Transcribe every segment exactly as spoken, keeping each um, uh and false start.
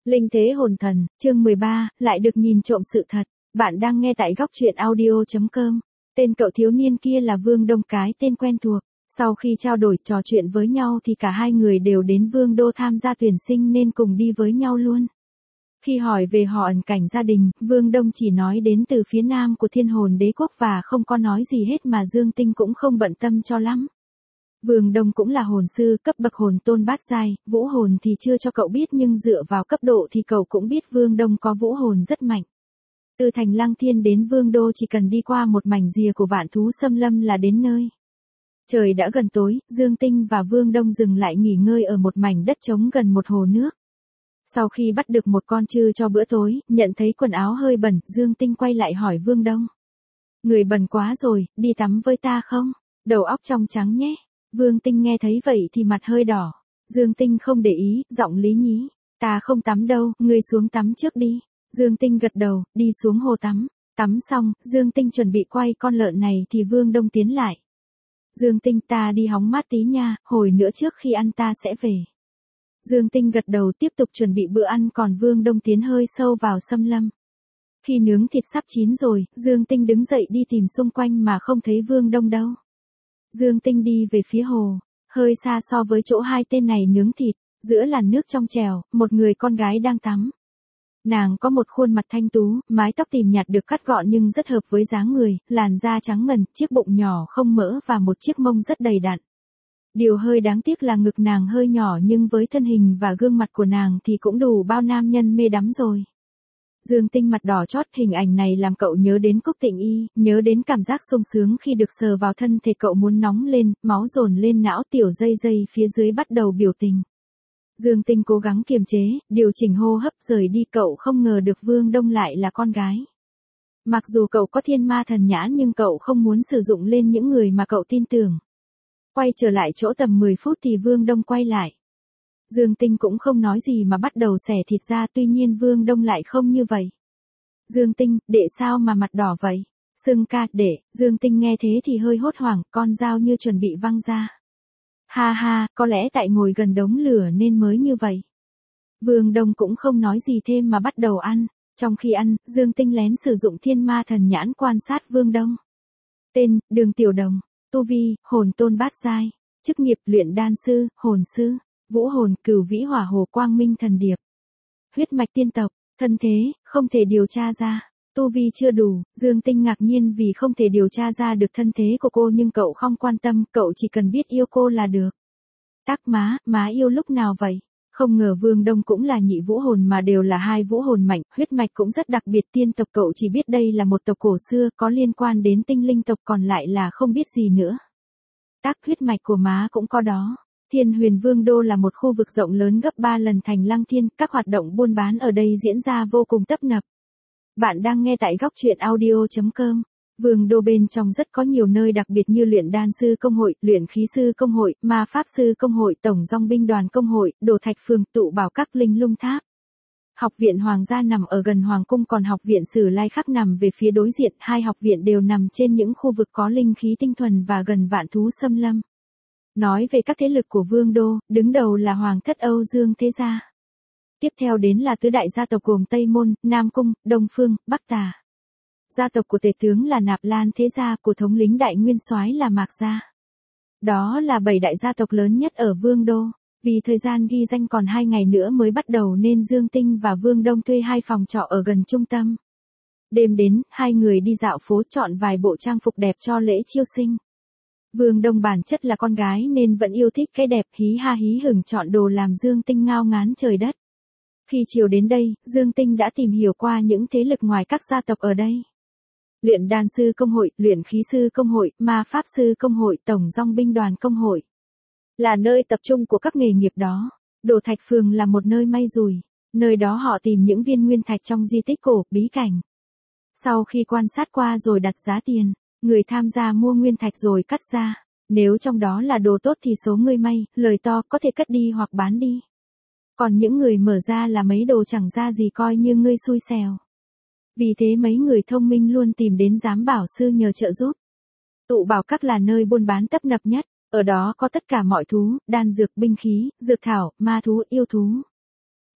Linh thế hồn thần, chương mười ba, lại được nhìn trộm sự thật. Bạn đang nghe tại góc truyện audio chấm com. Tên cậu thiếu niên kia là Vương Đông, cái tên quen thuộc. Sau khi trao đổi trò chuyện với nhau thì cả hai người đều đến Vương Đô tham gia tuyển sinh nên cùng đi với nhau luôn. Khi hỏi về họ ẩn cảnh gia đình, Vương Đông chỉ nói đến từ phía nam của Thiên Hồn Đế Quốc và không có nói gì hết mà Dương Tinh cũng không bận tâm cho lắm. Vương Đông cũng là hồn sư, cấp bậc hồn tôn bát giai, vũ hồn thì chưa cho cậu biết nhưng dựa vào cấp độ thì cậu cũng biết Vương Đông có vũ hồn rất mạnh. Từ thành Lăng Thiên đến Vương Đô chỉ cần đi qua một mảnh rìa của vạn thú xâm lâm là đến nơi. Trời đã gần tối, Dương Tinh và Vương Đông dừng lại nghỉ ngơi ở một mảnh đất trống gần một hồ nước. Sau khi bắt được một con trư cho bữa tối, nhận thấy quần áo hơi bẩn, Dương Tinh quay lại hỏi Vương Đông. Người bẩn quá rồi, đi tắm với ta không? Đầu óc trong trắng nhé. Vương Tinh nghe thấy vậy thì mặt hơi đỏ. Dương Tinh không để ý, giọng lý nhí. Ta không tắm đâu, ngươi xuống tắm trước đi. Dương Tinh gật đầu, đi xuống hồ tắm. Tắm xong, Dương Tinh chuẩn bị quay con lợn này thì Vương Đông tiến lại. Dương Tinh, ta đi hóng mát tí nha, hồi nữa trước khi ăn ta sẽ về. Dương Tinh gật đầu tiếp tục chuẩn bị bữa ăn, còn Vương Đông tiến hơi sâu vào xâm lâm. Khi nướng thịt sắp chín rồi, Dương Tinh đứng dậy đi tìm xung quanh mà không thấy Vương Đông đâu. Dương Tinh đi về phía hồ, hơi xa so với chỗ hai tên này nướng thịt, giữa làn nước trong trèo, một người con gái đang tắm. Nàng có một khuôn mặt thanh tú, mái tóc tìm nhạt được cắt gọn nhưng rất hợp với dáng người, làn da trắng ngần, chiếc bụng nhỏ không mỡ và một chiếc mông rất đầy đặn. Điều hơi đáng tiếc là ngực nàng hơi nhỏ nhưng với thân hình và gương mặt của nàng thì cũng đủ bao nam nhân mê đắm rồi. Dương Tinh mặt đỏ chót, hình ảnh này làm cậu nhớ đến Cúc Tịnh Y, nhớ đến cảm giác sung sướng khi được sờ vào thân thể cậu muốn nóng lên, máu dồn lên não, tiểu dây dây phía dưới bắt đầu biểu tình. Dương Tinh cố gắng kiềm chế, điều chỉnh hô hấp rời đi, cậu không ngờ được Vương Đông lại là con gái. Mặc dù cậu có thiên ma thần nhãn nhưng cậu không muốn sử dụng lên những người mà cậu tin tưởng. Quay trở lại chỗ tầm mười phút thì Vương Đông quay lại. Dương Tinh cũng không nói gì mà bắt đầu xẻ thịt ra, tuy nhiên Vương Đông lại không như vậy. Dương Tinh, đệ sao mà mặt đỏ vậy? Sưng ca, đệ. Dương Tinh nghe thế thì hơi hốt hoảng, con dao như chuẩn bị văng ra. Ha ha, có lẽ tại ngồi gần đống lửa nên mới như vậy. Vương Đông cũng không nói gì thêm mà bắt đầu ăn. Trong khi ăn, Dương Tinh lén sử dụng thiên ma thần nhãn quan sát Vương Đông. Tên, Đường Tiểu Đồng. Tu vi, hồn tôn bát giai. Chức nghiệp, luyện đan sư, hồn sư. Vũ hồn, Cửu Vĩ Hỏa Hồ Quang Minh Thần Điệp. Huyết mạch tiên tộc, thân thế, không thể điều tra ra. Tu vi chưa đủ, Dương Tinh ngạc nhiên vì không thể điều tra ra được thân thế của cô nhưng cậu không quan tâm, cậu chỉ cần biết yêu cô là được. Ác má, má yêu lúc nào vậy? Không ngờ Vương Đông cũng là nhị vũ hồn mà đều là hai vũ hồn mạnh, huyết mạch cũng rất đặc biệt, tiên tộc cậu chỉ biết đây là một tộc cổ xưa, có liên quan đến tinh linh tộc, còn lại là không biết gì nữa. Tác huyết mạch của má cũng có đó. Thiên Huyền Vương Đô là một khu vực rộng lớn gấp ba lần thành Lăng Thiên, các hoạt động buôn bán ở đây diễn ra vô cùng tấp nập. Bạn đang nghe tại góc truyện audio chấm com. Vương Đô bên trong rất có nhiều nơi đặc biệt như luyện đan sư công hội, luyện khí sư công hội, ma pháp sư công hội, tổng dòng binh đoàn công hội, đồ thạch phường, tụ bảo các, linh lung tháp. Học viện Hoàng gia nằm ở gần Hoàng cung, còn học viện Sử Lai Khắc nằm về phía đối diện, hai học viện đều nằm trên những khu vực có linh khí tinh thuần và gần vạn thú xâm lâm. Nói về các thế lực của Vương Đô, đứng đầu là Hoàng thất Âu Dương Thế Gia. Tiếp theo đến là tứ đại gia tộc gồm Tây Môn, Nam Cung, Đông Phương, Bắc Tà. Gia tộc của tể tướng là Nạp Lan Thế Gia, của thống lĩnh đại nguyên soái là Mạc Gia. Đó là bảy đại gia tộc lớn nhất ở Vương Đô. Vì thời gian ghi danh còn hai ngày nữa mới bắt đầu nên Dương Tinh và Vương Đông thuê hai phòng trọ ở gần trung tâm. Đêm đến, hai người đi dạo phố chọn vài bộ trang phục đẹp cho lễ chiêu sinh. Vương Đông bản chất là con gái nên vẫn yêu thích cái đẹp, hí ha hí hửng chọn đồ làm Dương Tinh ngao ngán trời đất. Khi chiều đến đây, Dương Tinh đã tìm hiểu qua những thế lực ngoài các gia tộc ở đây. Luyện đan sư công hội, luyện khí sư công hội, ma pháp sư công hội, tổng dòng binh đoàn công hội. Là nơi tập trung của các nghề nghiệp đó. Đồ thạch phường là một nơi may rủi. Nơi đó họ tìm những viên nguyên thạch trong di tích cổ, bí cảnh. Sau khi quan sát qua rồi đặt giá tiền, người tham gia mua nguyên thạch rồi cắt ra. Nếu trong đó là đồ tốt thì số người may, lời to có thể cất đi hoặc bán đi. Còn những người mở ra là mấy đồ chẳng ra gì coi như ngươi xui xẻo. Vì thế mấy người thông minh luôn tìm đến giám bảo sư nhờ trợ giúp. Tụ bảo các là nơi buôn bán tấp nập nhất, ở đó có tất cả mọi thú, đan dược, binh khí, dược thảo, ma thú, yêu thú.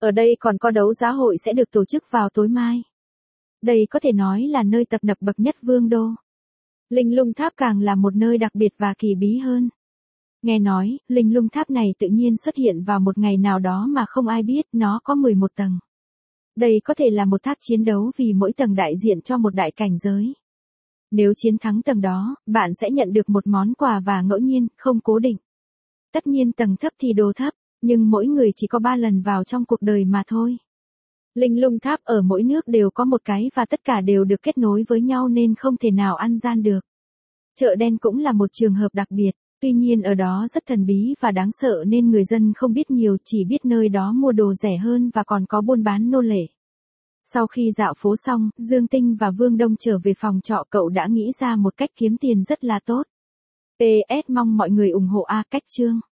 Ở đây còn có đấu giá hội sẽ được tổ chức vào tối mai. Đây có thể nói là nơi tập nập bậc nhất Vương đô. Linh Lung Tháp càng là một nơi đặc biệt và kỳ bí hơn. Nghe nói, Linh Lung Tháp này tự nhiên xuất hiện vào một ngày nào đó mà không ai biết, nó có mười một tầng. Đây có thể là một tháp chiến đấu vì mỗi tầng đại diện cho một đại cảnh giới. Nếu chiến thắng tầng đó, bạn sẽ nhận được một món quà và ngẫu nhiên, không cố định. Tất nhiên tầng thấp thì đồ thấp, nhưng mỗi người chỉ có ba lần vào trong cuộc đời mà thôi. Linh Lung Tháp ở mỗi nước đều có một cái và tất cả đều được kết nối với nhau nên không thể nào ăn gian được. Chợ đen cũng là một trường hợp đặc biệt, tuy nhiên ở đó rất thần bí và đáng sợ nên người dân không biết nhiều, chỉ biết nơi đó mua đồ rẻ hơn và còn có buôn bán nô lệ. Sau khi dạo phố xong, Dương Tinh và Vương Đông trở về phòng trọ, cậu đã nghĩ ra một cách kiếm tiền rất là tốt. pê ét mong mọi người ủng hộ A Cách Chương.